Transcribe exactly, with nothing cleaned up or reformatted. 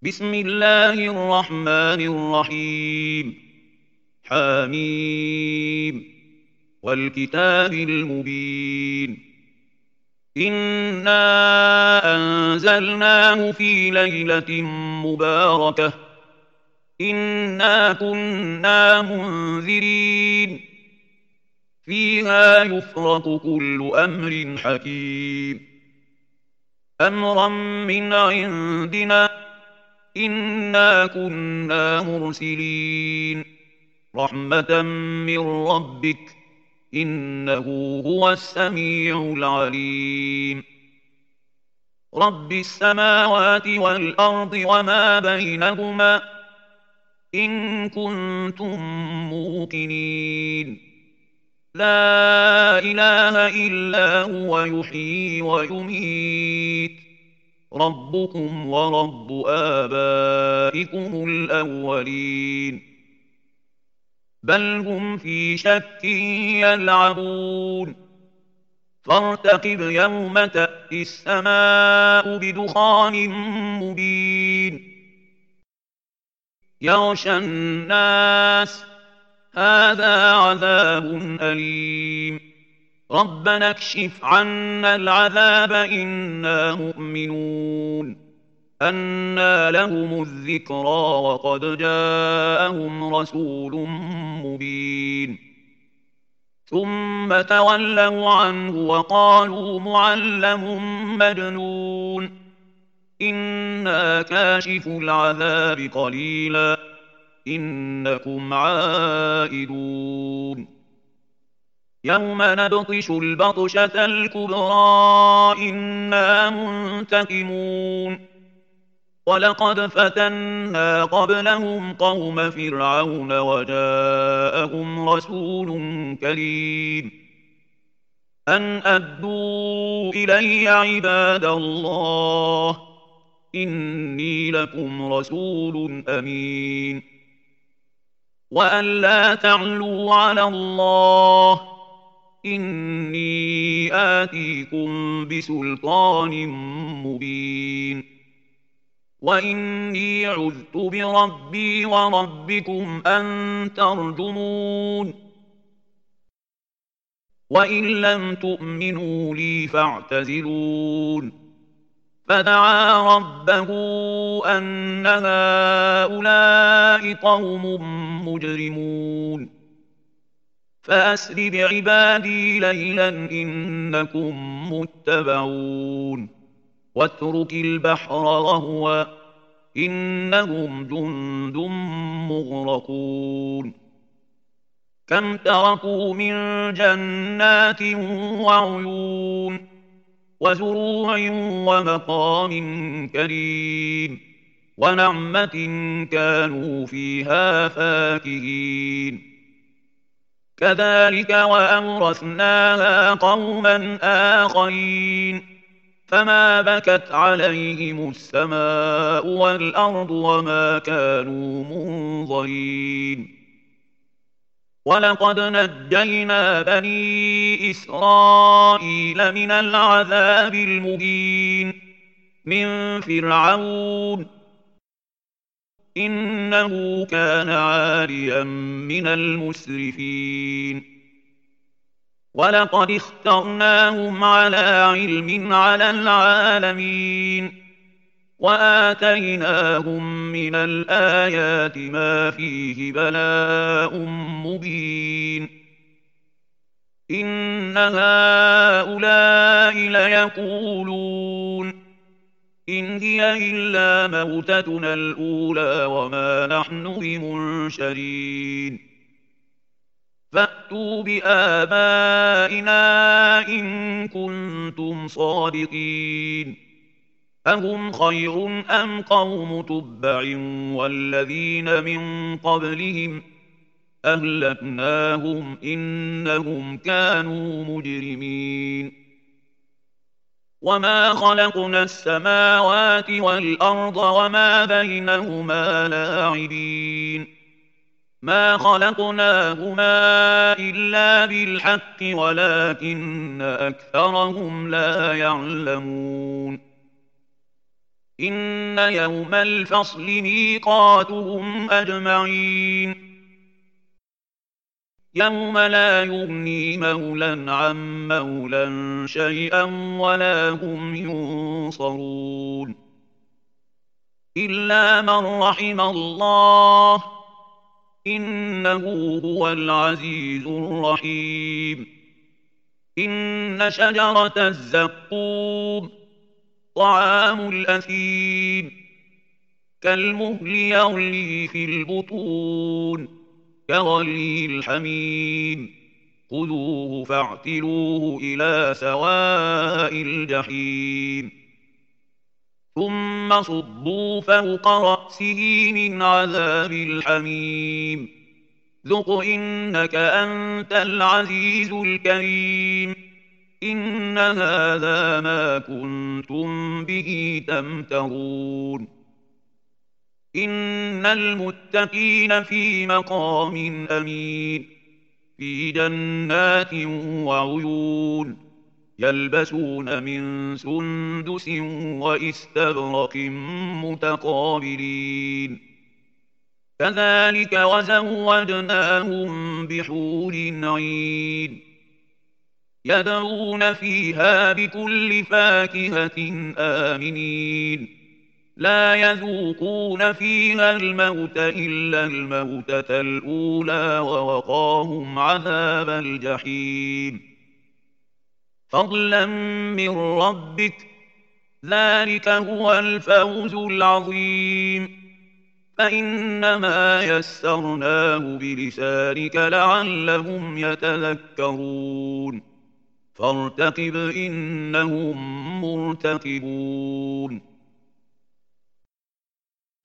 بسم الله الرحمن الرحيم. حميم والكتاب المبين. إنا أنزلناه في ليلة مباركة إنا كنا منذرين فيها يفرق كل أمر حكيم أمرا من عندنا إنا كنا مرسلين رحمة من ربك إنه هو السميع العليم. رب السماوات والأرض وما بينهما إن كنتم موقنين لا إله إلا هو يحيي ويميت ربكم ورب آبائكم الأولين بل هم في شك يلعبون فارتقب يوم تأتي السماء بدخان مبين يغشى الناس هذا عذاب أليم ربنا اكشف عنا العذاب إنا مؤمنون أنى لهم الذكرى وقد جاءهم رسول مبين ثم تولوا عنه وقالوا معلم مجنون إنا كاشف العذاب قليلا إنكم عائدون يوم نبطش البطشة الكبرى إنا منتقمون ولقد فتنا قبلهم قوم فرعون وجاءهم رسول كريم أن أدوا إلي عباد الله إني لكم رسول أمين وأن لا تعلوا على الله إني آتيكم بسلطان مبين وإني عذت بربي وربكم أن ترجمون وإن لم تؤمنوا لي فاعتزلون فدعا ربه أن هؤلاء قوم مجرمون فأسر بعبادي ليلا إنكم متبعون واترك البحر رهوا إنهم جند مغرقون كم تركوا من جنات وعيون وزروع ومقام كريم ونعمة كانوا فيها فاكهين كذلك وأورثناها قوما آخرين فما بكت عليهم السماء والأرض وما كانوا منظرين ولقد نجينا بني إسرائيل من العذاب المهين من فرعون إنه كان عاليا من المسرفين ولقد اخترناهم على علم على العالمين وآتيناهم من الآيات ما فيه بلاء مبين إن هؤلاء ليقولون إن هي إلا موتتنا الأولى وما نحن بمنشرين فأتوا بآبائنا إن كنتم صادقين أهم خير أم قوم تبع والذين من قبلهم أهلكناهم إنهم كانوا مجرمين وما خلقنا السماوات والأرض وما بينهما لاعبين ما خلقناهما إلا بالحق ولكن أكثرهم لا يعلمون إن يوم الفصل ميقاتهم أجمعين يوم لا يغني مولى عن مولى شيئا ولا هم ينصرون إلا من رحم الله إنه هو العزيز الرحيم إن شجرة الزقوم طعام الأثيم كالمهل يغلي في البطون كغلي الحميم خذوه فاعتلوه إلى سواء الجحيم ثم صبوا فوق رأسه من عذاب الحميم ذق إنك أنت العزيز الكريم إن هذا ما كنتم به تمترون إن المتقين في مقام أمين في جنات وعيون يلبسون من سندس وإستبرق متقابلين كذلك وزوجناهم بحور عين يدعون فيها بكل فاكهة آمنين لا يذوقون فيها الموت إلا الموتة الأولى ووقاهم عذاب الجحيم فضلا من ربك ذلك هو الفوز العظيم فإنما يسرناه بلسانك لعلهم يتذكرون فارتقب إنهم مرتقبون